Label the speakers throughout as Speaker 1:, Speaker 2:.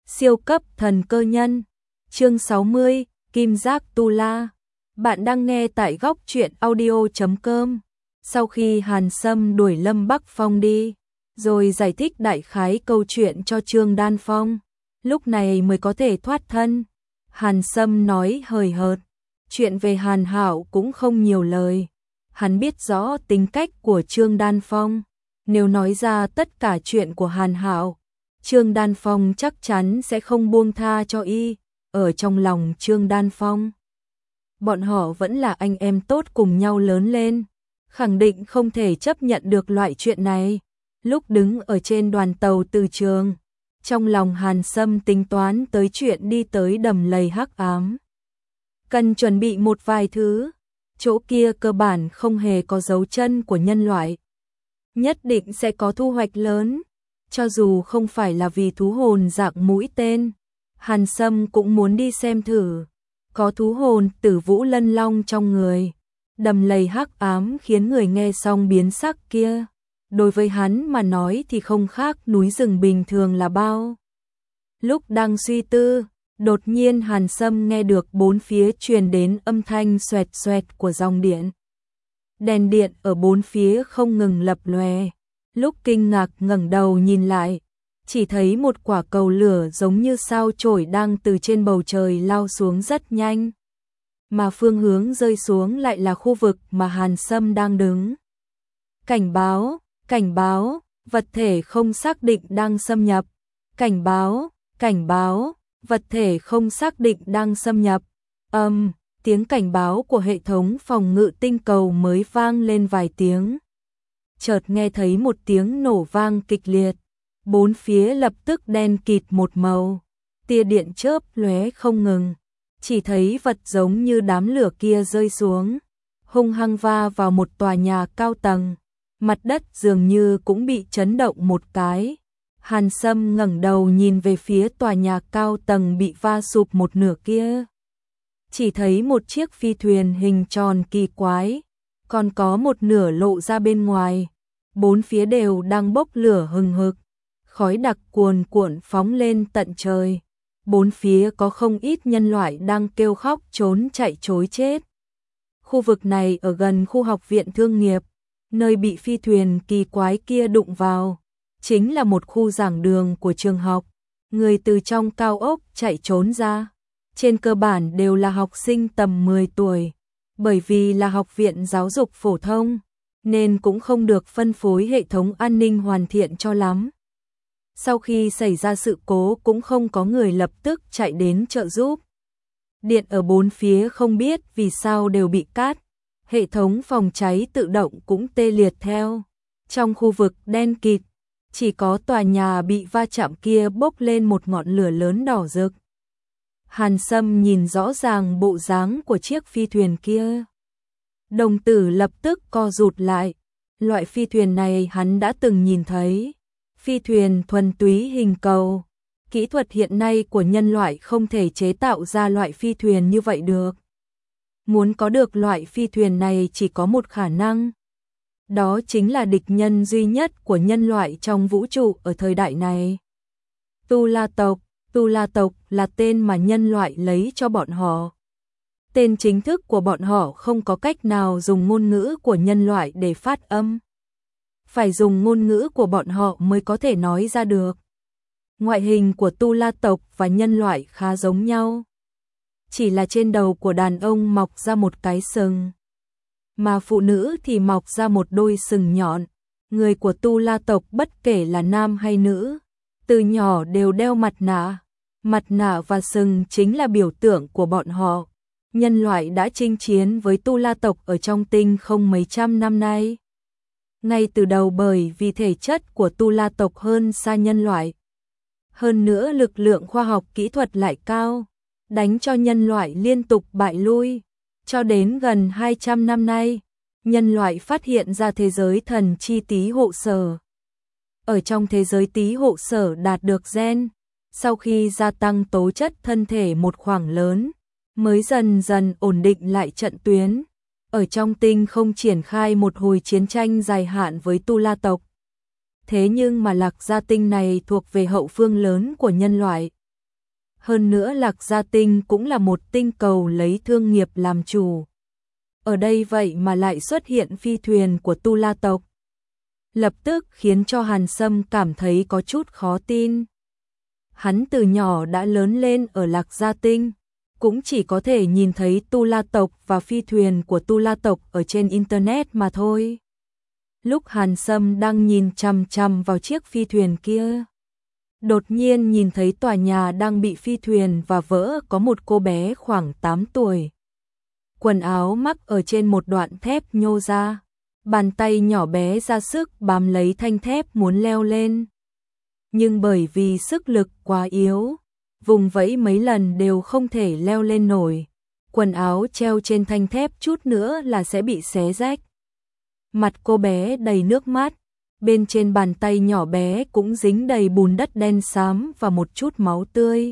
Speaker 1: Siêu cấp thần cơ nhân. Chương 60, Kim Giác Tu La. Bạn đang nghe tại góc truyện audio.com. Sau khi Hàn Sâm đuổi Lâm Bắc Phong đi, rồi giải thích đại khái câu chuyện cho Trương Đan Phong, lúc này mới có thể thoát thân. Hàn Sâm nói hời hợt, chuyện về Hàn Hạo cũng không nhiều lời. Hắn biết rõ tính cách của Trương Đan Phong, nếu nói ra tất cả chuyện của Hàn Hạo, Trương Đan Phong chắc chắn sẽ không buông tha cho y. Ở trong lòng Trương Đan Phong, bọn họ vẫn là anh em tốt cùng nhau lớn lên, khẳng định không thể chấp nhận được loại chuyện này. Lúc đứng ở trên đoàn tàu từ trường, trong lòng Hàn Sâm tính toán tới chuyện đi tới đầm lầy hắc ám. Cần chuẩn bị một vài thứ, chỗ kia cơ bản không hề có dấu chân của nhân loại. Nhất định sẽ có thu hoạch lớn, cho dù không phải là vì thú hồn dạng mũi tên, Hàn Sâm cũng muốn đi xem thử. Có thú hồn Tử Vũ Lân Long trong người, đầm lầy hắc ám khiến người nghe xong biến sắc kia, đối với hắn mà nói thì không khác núi rừng bình thường là bao. Lúc đang suy tư, đột nhiên Hàn Sâm nghe được bốn phía truyền đến âm thanh xoẹt xoẹt của dòng điện. Đèn điện ở bốn phía không ngừng lập lòe. Lúc kinh ngạc ngẩng đầu nhìn lại, chỉ thấy một quả cầu lửa giống như sao chổi đang từ trên bầu trời lao xuống rất nhanh, mà phương hướng rơi xuống lại là khu vực mà Hàn Sâm đang đứng. Cảnh báo, vật thể không xác định đang xâm nhập. Cảnh báo, vật thể không xác định đang xâm nhập. Tiếng cảnh báo của hệ thống phòng ngự tinh cầu mới vang lên vài tiếng. Chợt nghe thấy một tiếng nổ vang kịch liệt, bốn phía lập tức đen kịt một màu, tia điện chớp lóe không ngừng, chỉ thấy vật giống như đám lửa kia rơi xuống, hung hăng va vào một tòa nhà cao tầng, mặt đất dường như cũng bị chấn động một cái. Hàn Sâm ngẩng đầu nhìn về phía tòa nhà cao tầng bị va sụp một nửa kia, chỉ thấy một chiếc phi thuyền hình tròn kỳ quái, còn có một nửa lộ ra bên ngoài, bốn phía đều đang bốc lửa hừng hực, khói đặc cuồn cuộn phóng lên tận trời, bốn phía có không ít nhân loại đang kêu khóc trốn chạy trối chết. Khu vực này ở gần khu học viện thương nghiệp, nơi bị phi thuyền kỳ quái kia đụng vào, chính là một khu giảng đường của trường học, người từ trong cao ốc chạy trốn ra, trên cơ bản đều là học sinh tầm 10 tuổi, bởi vì là học viện giáo dục phổ thông, nên cũng không được phân phối hệ thống an ninh hoàn thiện cho lắm. Sau khi xảy ra sự cố cũng không có người lập tức chạy đến trợ giúp. Điện ở bốn phía không biết vì sao đều bị cắt, hệ thống phòng cháy tự động cũng tê liệt theo. Trong khu vực đen kịt, chỉ có tòa nhà bị va chạm kia bốc lên một ngọn lửa lớn đỏ rực. Hàn Sâm nhìn rõ ràng bộ dáng của chiếc phi thuyền kia, đồng tử lập tức co rụt lại. Loại phi thuyền này hắn đã từng nhìn thấy, phi thuyền thuần túy hình cầu. Kỹ thuật hiện nay của nhân loại không thể chế tạo ra loại phi thuyền như vậy được. Muốn có được loại phi thuyền này chỉ có một khả năng, đó chính là địch nhân duy nhất của nhân loại trong vũ trụ ở thời đại này. Tu La tộc là tên mà nhân loại lấy cho bọn họ. Tên chính thức của bọn họ không có cách nào dùng ngôn ngữ của nhân loại để phát âm, phải dùng ngôn ngữ của bọn họ mới có thể nói ra được. Ngoại hình của Tu La tộc và nhân loại khá giống nhau, chỉ là trên đầu của đàn ông mọc ra một cái sừng, mà phụ nữ thì mọc ra một đôi sừng nhọn. Người của Tu La tộc bất kể là nam hay nữ, từ nhỏ đều đeo mặt nạ và sừng chính là biểu tượng của bọn họ. Nhân loại đã chinh chiến với Tu La tộc ở trong tinh không mấy trăm năm nay. Ngay từ đầu bởi vì thể chất của Tu La tộc hơn xa nhân loại, hơn nữa lực lượng khoa học kỹ thuật lại cao, đánh cho nhân loại liên tục bại lui. Cho đến gần 200 năm nay, nhân loại phát hiện ra thế giới thần chi Tý Hộ Sở. Ở trong thế giới Tý Hộ Sở đạt được gen, sau khi gia tăng tố chất thân thể một khoảng lớn, mới dần dần ổn định lại trận tuyến. Ở trong tinh không triển khai một hồi chiến tranh dài hạn với Tu La tộc. Thế nhưng mà Lạc Gia tinh này thuộc về hậu phương lớn của nhân loại, Hơn nữa Lạc Gia Tinh cũng là một tinh cầu lấy thương nghiệp làm chủ. Ở đây vậy mà lại xuất hiện phi thuyền của Tu La tộc. Lập tức khiến cho Hàn Sâm cảm thấy có chút khó tin. Hắn từ nhỏ đã lớn lên ở Lạc Gia Tinh, cũng chỉ có thể nhìn thấy Tu La tộc và phi thuyền của Tu La tộc ở trên internet mà thôi. Lúc Hàn Sâm đang nhìn chằm chằm vào chiếc phi thuyền kia, đột nhiên nhìn thấy tòa nhà đang bị phi thuyền và vỡ, có một cô bé khoảng 8 tuổi. Quần áo mắc ở trên một đoạn thép nhô ra, bàn tay nhỏ bé ra sức bám lấy thanh thép muốn leo lên. Nhưng bởi vì sức lực quá yếu, vùng vẫy mấy lần đều không thể leo lên nổi. Quần áo treo trên thanh thép chút nữa là sẽ bị xé rách. Mặt cô bé đầy nước mắt, bên trên bàn tay nhỏ bé cũng dính đầy bùn đất đen xám và một chút máu tươi.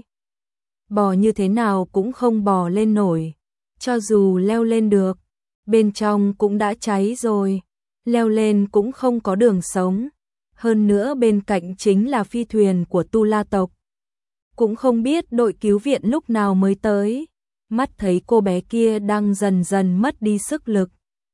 Speaker 1: Bò như thế nào cũng không bò lên nổi, cho dù leo lên được, bên trong cũng đã cháy rồi, leo lên cũng không có đường sống. Hơn nữa bên cạnh chính là phi thuyền của Tu La tộc. Cũng không biết đội cứu viện lúc nào mới tới. Mắt thấy cô bé kia đang dần dần mất đi sức lực.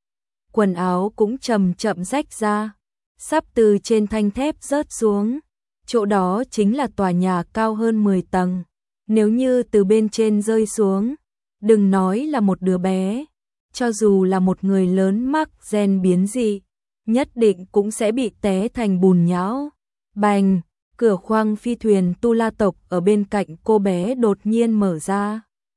Speaker 1: Quần áo cũng chậm chậm rách ra, sắp từ trên thanh thép rớt xuống. Chỗ đó chính là tòa nhà cao hơn 10 tầng. Nếu như từ bên trên rơi xuống, đừng nói là một đứa bé, cho dù là một người lớn mắc gen biến dị, nhất định cũng sẽ bị té thành bùn nhão. Bành, cửa khoang phi thuyền Tu La tộc ở bên cạnh cô bé đột nhiên mở ra.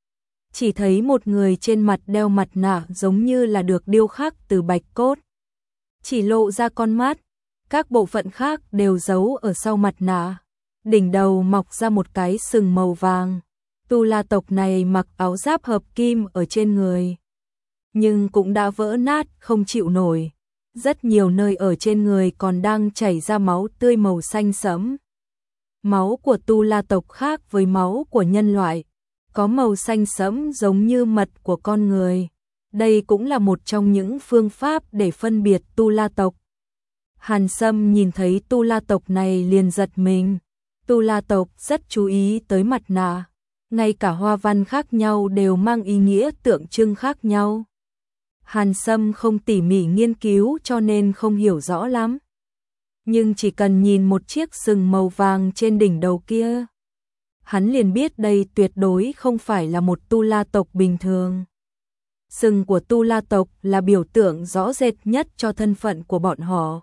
Speaker 1: Chỉ thấy một người trên mặt đeo mặt nạ giống như là được điêu khắc từ bạch cốt. Chỉ lộ ra con mắt, các bộ phận khác đều giấu ở sau mặt nạ. Đỉnh đầu mọc ra một cái sừng màu vàng. Tu La tộc này mặc áo giáp hợp kim ở trên người, nhưng cũng đã vỡ nát không chịu nổi. Rất nhiều nơi ở trên người còn đang chảy ra máu tươi màu xanh sẫm. Máu của Tu La tộc khác với máu của nhân loại, có màu xanh sẫm giống như mật của con người. Đây cũng là một trong những phương pháp để phân biệt Tu La tộc. Hàn Sâm nhìn thấy Tu La tộc này liền giật mình. Tu La tộc rất chú ý tới mặt nạ, ngay cả hoa văn khác nhau đều mang ý nghĩa tượng trưng khác nhau. Hàn Sâm không tỉ mỉ nghiên cứu cho nên không hiểu rõ lắm. Nhưng chỉ cần nhìn một chiếc sừng màu vàng trên đỉnh đầu kia, hắn liền biết đây tuyệt đối không phải là một Tu La tộc bình thường. Sừng của Tu La tộc là biểu tượng rõ rệt nhất cho thân phận của bọn họ.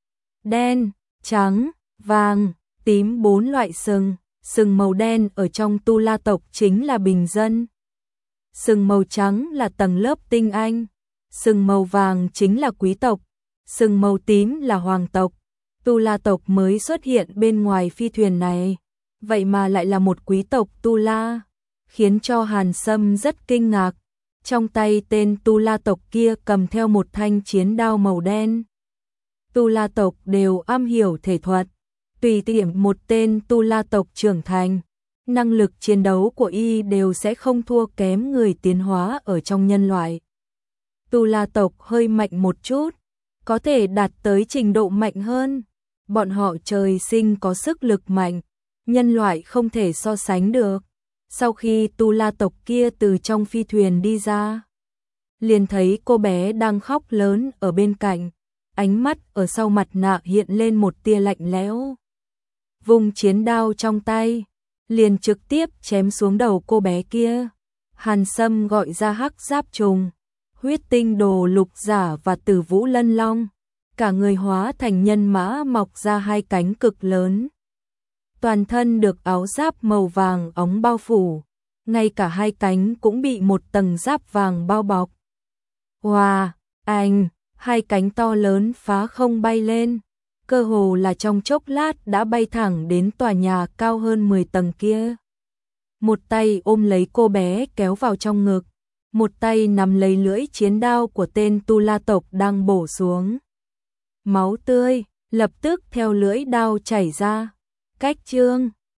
Speaker 1: Đen, trắng, vàng, tím, 4 loại sừng. Sừng màu đen ở trong Tu La tộc chính là bình dân. Sừng màu trắng là tầng lớp tinh anh. Sừng màu vàng chính là quý tộc. Sừng màu tím là hoàng tộc. Tu La tộc mới xuất hiện bên ngoài phi thuyền này, vậy mà lại là một quý tộc Tu La, khiến cho Hàn Sâm rất kinh ngạc. Trong tay tên Tu La tộc kia cầm theo một thanh chiến đao màu đen. Tu La tộc đều am hiểu thể thuật. Tùy tiện một tên Tu La tộc trưởng thành, năng lực chiến đấu của y đều sẽ không thua kém người tiến hóa ở trong nhân loại. Tu La tộc hơi mạnh một chút, có thể đạt tới trình độ mạnh hơn. Bọn họ trời sinh có sức lực mạnh, nhân loại không thể so sánh được. Sau khi Tu La tộc kia từ trong phi thuyền đi ra, liền thấy cô bé đang khóc lớn ở bên cạnh, ánh mắt ở sau mặt nạ hiện lên một tia lạnh lẽo. Vùng chiến đao trong tay, liền trực tiếp chém xuống đầu cô bé kia. Hàn Sâm gọi ra Hắc Giáp Trùng, Huyết Tinh Đồ Lục Giả và Tử Vũ Lân Long, cả người hóa thành nhân mã mọc ra 2 cánh cực lớn. Toàn thân được áo giáp màu vàng óng bao phủ, ngay cả 2 cánh cũng bị một tầng giáp vàng bao bọc. Wow, 2 cánh to lớn phá không bay lên, cơ hồ là trong chốc lát đã bay thẳng đến tòa nhà cao hơn 10 tầng kia. Một tay ôm lấy cô bé kéo vào trong ngực, một tay nắm lấy lưỡi chiến đao của tên Tu La tộc đang bổ xuống. Máu tươi lập tức theo lưỡi đao chảy ra. Cách chương